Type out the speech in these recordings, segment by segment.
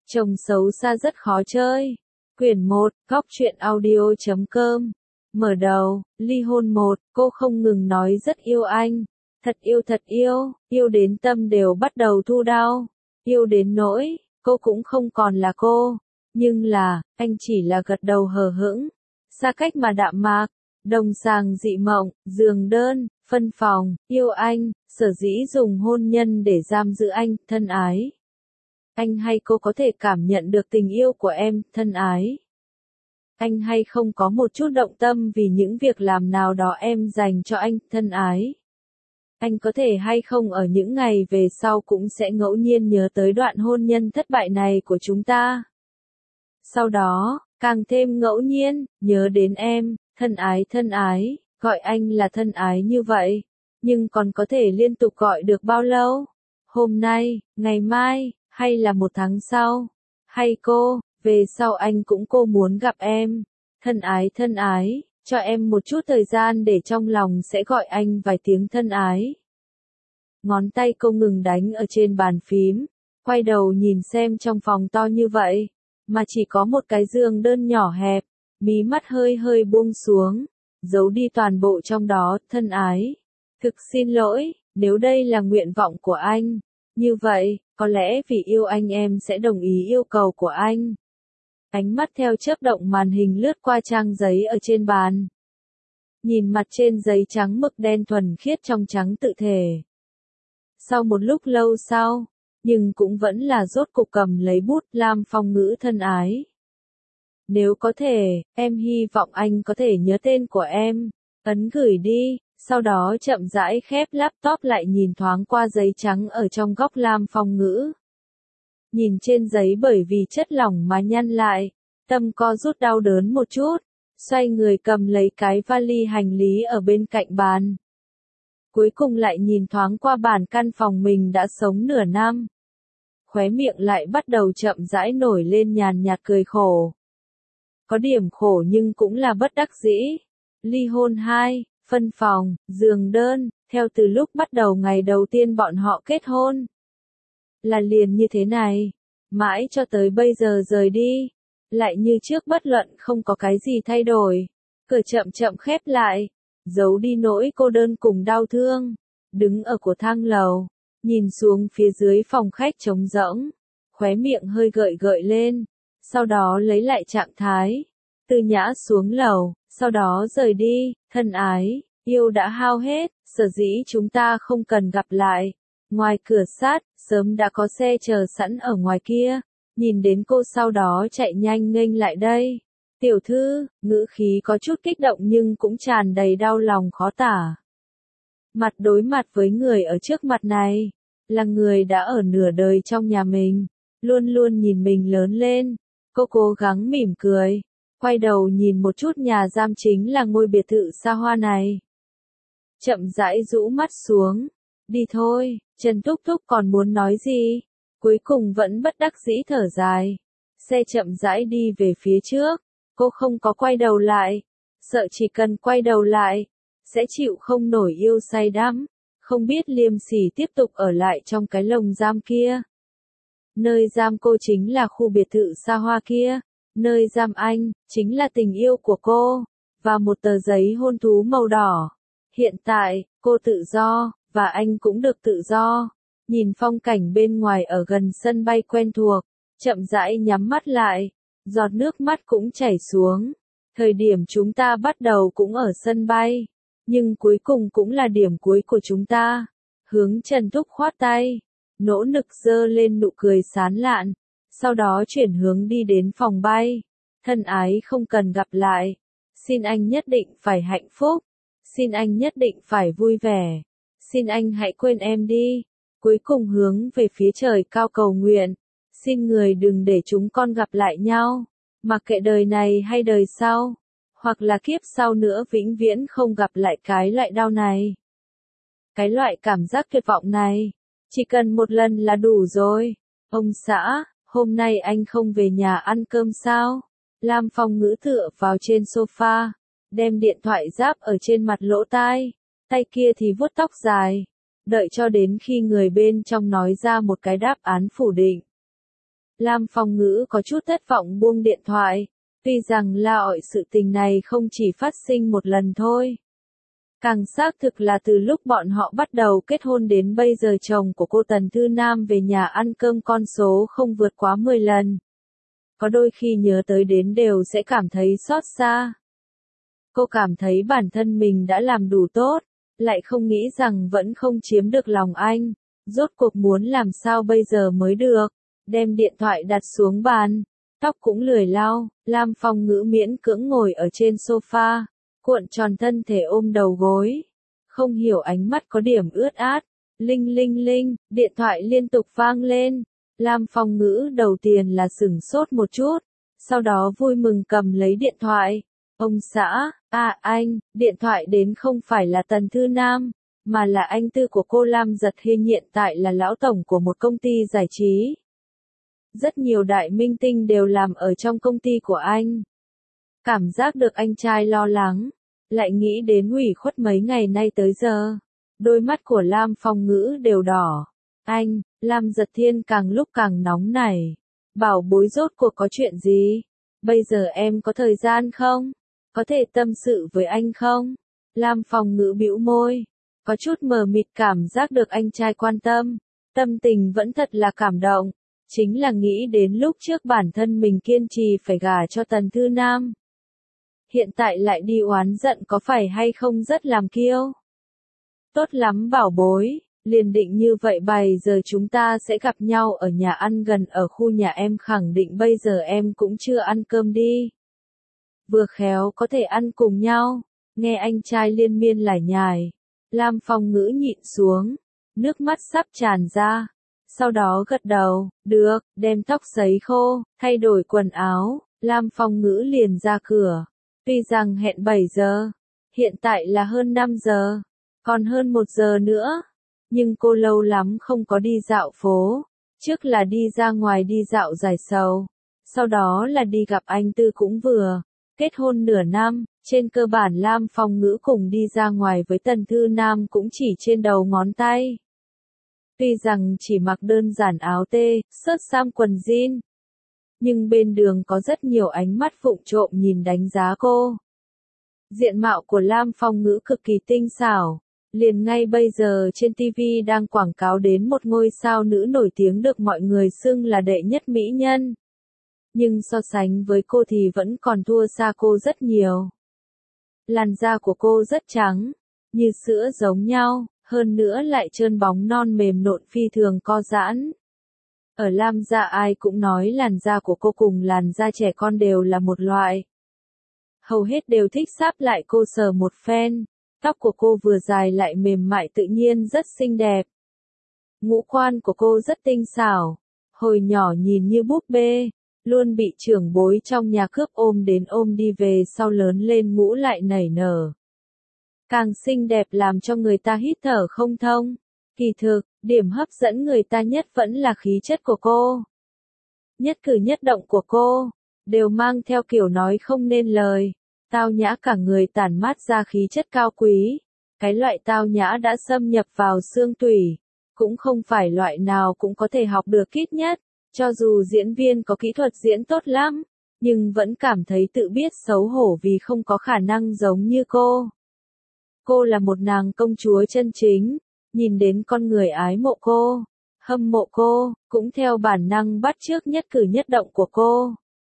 Chồng xấu xa rất khó chơi. Quyển 1, Góc truyện audio.com. Mở đầu, ly hôn 1, cô không ngừng nói rất yêu anh. Thật yêu đến tâm đều bắt đầu thu đau. Yêu đến nỗi, cô cũng không còn là cô. Nhưng là, anh chỉ là gật đầu hờ hững. Xa cách mà đạm mạc, đồng sàng dị mộng, giường đơn, phân phòng, yêu anh, sở dĩ dùng hôn nhân để giam giữ anh, thân ái. Anh hay cô có thể cảm nhận được tình yêu của em, thân ái. Anh hay không có một chút động tâm vì những việc làm nào đó em dành cho anh, thân ái. Anh có thể hay không ở những ngày về sau cũng sẽ ngẫu nhiên nhớ tới đoạn hôn nhân thất bại này của chúng ta. Sau đó, càng thêm ngẫu nhiên, nhớ đến em, thân ái, gọi anh là thân ái như vậy. Nhưng còn có thể liên tục gọi được bao lâu? Hôm nay, ngày mai, hay là một tháng sau? Hay cô, về sau anh cũng cô muốn gặp em. Thân ái, cho em một chút thời gian để trong lòng sẽ gọi anh vài tiếng thân ái. Ngón tay cô ngừng đánh ở trên bàn phím, quay đầu nhìn xem trong phòng to như vậy, mà chỉ có một cái giường đơn nhỏ hẹp, mí mắt hơi buông xuống, giấu đi toàn bộ trong đó, thân ái. Thực xin lỗi, nếu đây là nguyện vọng của anh, như vậy, có lẽ vì yêu anh em sẽ đồng ý yêu cầu của anh. Ánh mắt theo chớp động màn hình lướt qua trang giấy ở trên bàn. Nhìn mặt trên giấy trắng mực đen thuần khiết trong trắng tự thể. Sau một lúc lâu sau, nhưng cũng vẫn là rốt cục cầm lấy bút Lam Phong ngữ thân ái. Nếu có thể, em hy vọng anh có thể nhớ tên của em, ấn gửi đi, sau đó chậm rãi khép laptop lại nhìn thoáng qua giấy trắng ở trong góc Lam Phong ngữ. Nhìn trên giấy bởi vì chất lỏng mà nhăn lại, tâm co rút đau đớn một chút, xoay người cầm lấy cái vali hành lý ở bên cạnh bàn. Cuối cùng lại nhìn thoáng qua bản căn phòng mình đã sống nửa năm. Khóe miệng lại bắt đầu chậm rãi nổi lên nhàn nhạt cười khổ. Có điểm khổ nhưng cũng là bất đắc dĩ. Ly hôn 2, phân phòng, giường đơn, theo từ lúc bắt đầu ngày đầu tiên bọn họ kết hôn. Là liền như thế này, mãi cho tới bây giờ rời đi, lại như trước bất luận không có cái gì thay đổi. Cửa chậm khép lại, giấu đi nỗi cô đơn cùng đau thương, đứng ở của thang lầu, nhìn xuống phía dưới phòng khách trống rỗng, khóe miệng hơi gợi lên, sau đó lấy lại trạng thái, từ nhã xuống lầu, sau đó rời đi, thân ái, yêu đã hao hết, sở dĩ chúng ta không cần gặp lại. Ngoài cửa sát, sớm đã có xe chờ sẵn ở ngoài kia, nhìn đến cô sau đó chạy nhanh nghênh lại đây. Tiểu thư, ngữ khí có chút kích động nhưng cũng tràn đầy đau lòng khó tả. Mặt đối mặt với người ở trước mặt này, là người đã ở nửa đời trong nhà mình, luôn luôn nhìn mình lớn lên. Cô cố gắng mỉm cười, quay đầu nhìn một chút nhà giam chính là ngôi biệt thự xa hoa này. Chậm rãi rũ mắt xuống, đi thôi, Trần Thúc Thúc còn muốn nói gì? Cuối cùng vẫn bất đắc dĩ thở dài. Xe chậm rãi đi về phía trước. Cô không có quay đầu lại, sợ chỉ cần quay đầu lại, sẽ chịu không nổi yêu say đắm, không biết liêm sỉ tiếp tục ở lại trong cái lồng giam kia. Nơi giam cô chính là khu biệt thự xa hoa kia, nơi giam anh, chính là tình yêu của cô, và một tờ giấy hôn thú màu đỏ. Hiện tại, cô tự do, và anh cũng được tự do. Nhìn phong cảnh bên ngoài ở gần sân bay quen thuộc, chậm rãi nhắm mắt lại. Giọt nước mắt cũng chảy xuống. Thời điểm chúng ta bắt đầu cũng ở sân bay. Nhưng cuối cùng cũng là điểm cuối của chúng ta. Hướng Trần Thúc khoát tay. Nỗ lực giơ lên nụ cười sán lạn. Sau đó chuyển hướng đi đến phòng bay. Thân ái không cần gặp lại. Xin anh nhất định phải hạnh phúc. Xin anh nhất định phải vui vẻ. Xin anh hãy quên em đi. Cuối cùng hướng về phía trời cao cầu nguyện. Xin người đừng để chúng con gặp lại nhau, mặc kệ đời này hay đời sau, hoặc là kiếp sau nữa vĩnh viễn không gặp lại cái loại đau này. Cái loại cảm giác tuyệt vọng này, chỉ cần một lần là đủ rồi. Ông xã, hôm nay anh không về nhà ăn cơm sao? Lam Phong ngữ tựa vào trên sofa, đem điện thoại giáp ở trên mặt lỗ tai, tay kia thì vuốt tóc dài, đợi cho đến khi người bên trong nói ra một cái đáp án phủ định. Lam Phong Ngữ có chút thất vọng buông điện thoại. Tuy rằng là ỏi sự tình này không chỉ phát sinh một lần thôi. Càng xác thực là từ lúc bọn họ bắt đầu kết hôn đến bây giờ chồng của cô Tần Thư Nam về nhà ăn cơm con số không vượt quá 10 lần. Có đôi khi nhớ tới đến đều sẽ cảm thấy xót xa. Cô cảm thấy bản thân mình đã làm đủ tốt, lại không nghĩ rằng vẫn không chiếm được lòng anh. Rốt cuộc muốn làm sao bây giờ mới được. Đem điện thoại đặt xuống bàn, tóc cũng lười lau, Lam Phong Ngữ miễn cưỡng ngồi ở trên sofa, cuộn tròn thân thể ôm đầu gối. Không hiểu ánh mắt có điểm ướt át. Linh linh linh, điện thoại liên tục vang lên. Lam Phong Ngữ đầu tiên là sửng sốt một chút, sau đó vui mừng cầm lấy điện thoại. Ông xã, anh, điện thoại đến không phải là Tần Thư Nam, mà là anh tư của cô Lam Giật Hiên, hiện tại là lão tổng của một công ty giải trí. Rất nhiều đại minh tinh đều làm ở trong công ty của anh. Cảm giác được anh trai lo lắng, lại nghĩ đến ủy khuất mấy ngày nay tới giờ. Đôi mắt của Lam Phong Ngữ đều đỏ. Anh, Lam Giật Thiên càng lúc càng nóng nảy. Bảo bối rốt cuộc có chuyện gì? Bây giờ em có thời gian không? Có thể tâm sự với anh không? Lam Phong Ngữ bĩu môi. Có chút mờ mịt cảm giác được anh trai quan tâm. Tâm tình vẫn thật là cảm động. Chính là nghĩ đến lúc trước bản thân mình kiên trì phải gả cho Tần Thư Nam. Hiện tại lại đi oán giận có phải hay không rất làm kiêu. Tốt lắm bảo bối, liền định như vậy 7 giờ chúng ta sẽ gặp nhau ở nhà ăn gần ở khu nhà em, khẳng định bây giờ em cũng chưa ăn cơm đi. Vừa khéo có thể ăn cùng nhau, nghe anh trai liên miên lải nhải. Lam Phong Ngữ nhịn xuống, nước mắt sắp tràn ra. Sau đó gật đầu, được, đem tóc sấy khô, thay đổi quần áo, Lam Phong Ngữ liền ra cửa. Tuy rằng hẹn 7 giờ, hiện tại là hơn 5 giờ, còn hơn 1 giờ nữa. Nhưng cô lâu lắm không có đi dạo phố, trước là đi ra ngoài đi dạo giải sầu, sau đó là đi gặp anh Tư cũng vừa. Kết hôn nửa năm, trên cơ bản Lam Phong Ngữ cùng đi ra ngoài với Tần Thư Nam cũng chỉ trên đầu ngón tay. Tuy rằng chỉ mặc đơn giản áo tê, sớt sam quần jean, nhưng bên đường có rất nhiều ánh mắt vụng trộm nhìn đánh giá cô. Diện mạo của Lam Phong Ngữ cực kỳ tinh xảo, liền ngay bây giờ trên TV đang quảng cáo đến một ngôi sao nữ nổi tiếng được mọi người xưng là đệ nhất mỹ nhân. Nhưng so sánh với cô thì vẫn còn thua xa cô rất nhiều. Làn da của cô rất trắng, như sữa giống nhau, hơn nữa lại trơn bóng non mềm nộn phi thường co giãn. Ở Lam gia ai cũng nói làn da của cô cùng làn da trẻ con đều là một loại. Hầu hết đều thích sáp lại cô sờ một phen. Tóc của cô vừa dài lại mềm mại tự nhiên rất xinh đẹp. Ngũ quan của cô rất tinh xảo. Hồi nhỏ nhìn như búp bê, luôn bị trưởng bối trong nhà cướp ôm đến ôm đi, về sau lớn lên ngũ lại nảy nở. Càng xinh đẹp làm cho người ta hít thở không thông. Kỳ thực, điểm hấp dẫn người ta nhất vẫn là khí chất của cô. Nhất cử nhất động của cô, đều mang theo kiểu nói không nên lời. Tao nhã cả người tản mát ra khí chất cao quý. Cái loại tao nhã đã xâm nhập vào xương tủy. Cũng không phải loại nào cũng có thể học được ít nhất. Cho dù diễn viên có kỹ thuật diễn tốt lắm, nhưng vẫn cảm thấy tự biết xấu hổ vì không có khả năng giống như cô. Cô là một nàng công chúa chân chính. Nhìn đến con người ái mộ cô, hâm mộ cô, cũng theo bản năng bắt chước nhất cử nhất động của cô.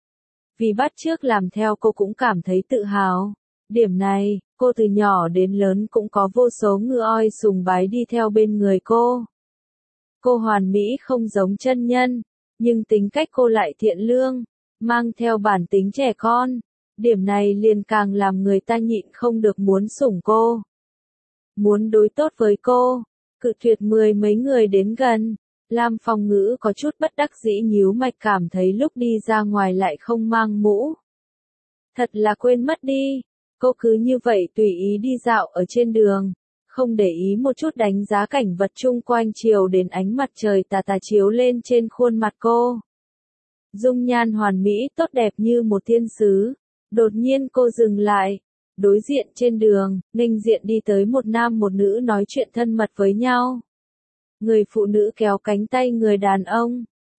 Vì bắt chước làm theo cô cũng cảm thấy tự hào. Điểm này, cô từ nhỏ đến lớn cũng có vô số ngựa oi sùng bái đi theo bên người cô. Cô hoàn mỹ không giống chân nhân, nhưng tính cách cô lại thiện lương, mang theo bản tính trẻ con. Điểm này liền càng làm người ta nhịn không được muốn sủng cô. Muốn đối tốt với cô, cự tuyệt 10 mấy người đến gần. Lam Phong Ngữ có chút bất đắc dĩ nhíu mạch, cảm thấy lúc đi ra ngoài lại không mang mũ. Thật là quên mất đi. Cô cứ như vậy tùy ý đi dạo ở trên đường, không để ý một chút đánh giá cảnh vật chung quanh, chiều đến ánh mặt trời tà tà chiếu lên trên khuôn mặt cô. Dung nhan hoàn mỹ tốt đẹp như một thiên sứ. Đột nhiên cô dừng lại. Đối diện trên đường, nghênh diện đi tới một nam một nữ nói chuyện thân mật với nhau. Người phụ nữ kéo cánh tay người đàn ông,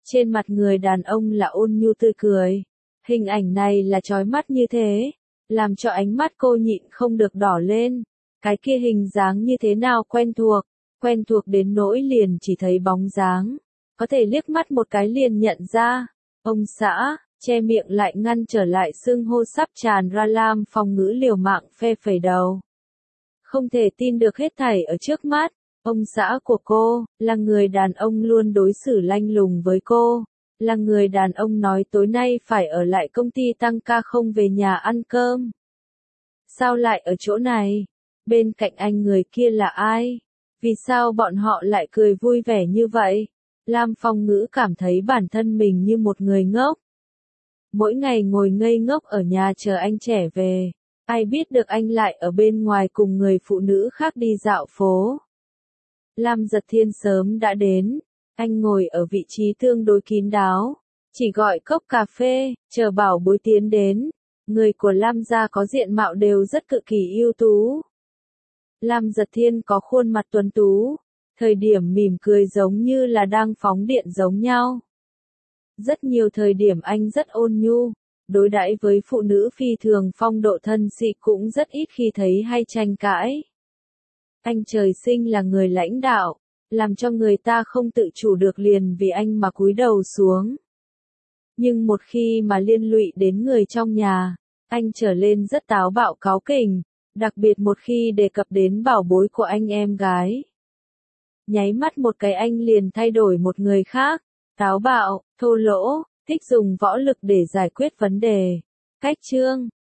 Trên mặt người đàn ông là ôn nhu tươi cười. Hình ảnh này là chói mắt như thế, làm cho ánh mắt cô nhịn không được đỏ lên. Cái kia hình dáng như thế nào quen thuộc đến nỗi liền chỉ thấy bóng dáng. Có thể liếc mắt một cái liền nhận ra. Ông xã, che miệng lại ngăn trở lại xưng hô sắp tràn ra Lam Phong ngữ liều mạng phe phẩy đầu. Không thể tin được hết thảy ở trước mắt. Ông xã của cô, là người đàn ông luôn đối xử lạnh lùng với cô. Là người đàn ông nói tối nay phải ở lại công ty tăng ca không về nhà ăn cơm. Sao lại ở chỗ này? Bên cạnh anh người kia là ai? Vì sao bọn họ lại cười vui vẻ như vậy? Lam Phong Ngữ cảm thấy bản thân mình như một người ngốc. Mỗi ngày ngồi ngây ngốc ở nhà chờ anh trẻ về. Ai biết được anh lại ở bên ngoài cùng người phụ nữ khác đi dạo phố. Lam Giật Thiên sớm đã đến. Anh ngồi ở vị trí tương đối kín đáo. Chỉ gọi cốc cà phê, chờ bảo bối tiến đến. Người của Lam gia có diện mạo đều rất cực kỳ ưu tú. Lam Giật Thiên có khuôn mặt tuấn tú. Thời điểm mỉm cười giống như là đang phóng điện giống nhau. Rất nhiều thời điểm anh rất ôn nhu. Đối đãi với phụ nữ phi thường phong độ thân sĩ cũng rất ít khi thấy hay tranh cãi. Anh trời sinh là người lãnh đạo, làm cho người ta không tự chủ được liền vì anh mà cúi đầu xuống. Nhưng một khi mà liên lụy đến người trong nhà, anh trở lên rất táo bạo cáu kỉnh, đặc biệt một khi đề cập đến bảo bối của anh em gái. Nháy mắt một cái anh liền thay đổi một người khác, táo bạo, thô lỗ, thích dùng võ lực để giải quyết vấn đề. Cách chương